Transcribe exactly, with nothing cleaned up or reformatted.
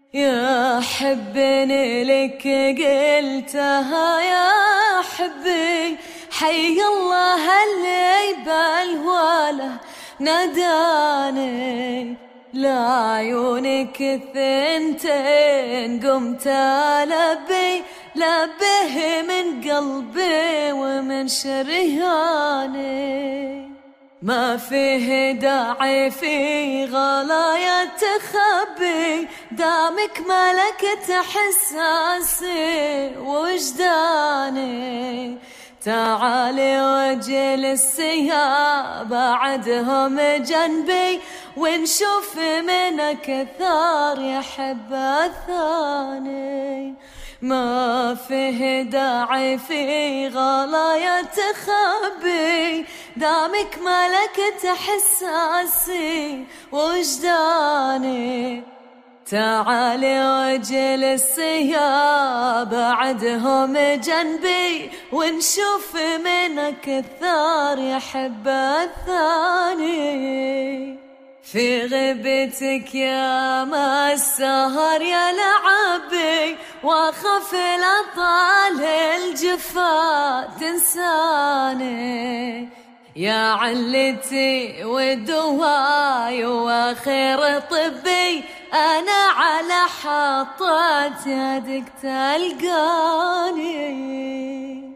يا حبني لك قلتها يا حبي، حي الله اللي بالوله ناداني، لعيونك الثنتين قمت ألبي، لبه من قلبي ومن شرياني، ما فيه داعي في غلايا تخبي، دامك ملكت احساسي وجداني، تعالي واجلس يا بعدهم جنبي، ونشوف منك ثار يحب الثاني، ما فيه داعي في غلايا تخبي، دامك ملكت احساسي وجداني، تعالي واجلس يا بعدهم جنبي، ونشوف منك الثار يحب الثاني، في غيبتك يا ما السهر يا لعبي، واخاف لا طال الجفا تنساني، يا علتي ودواي واخير طبي، انا على حاطة يدك تلقاني.